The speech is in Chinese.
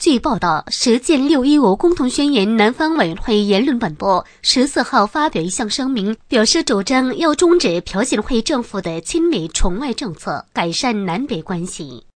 据报道，实践615共同宣言南方委员会言论本部14号发表一项声明，表示主张要终止朴槿惠政府的亲美崇外政策，改善南北关系。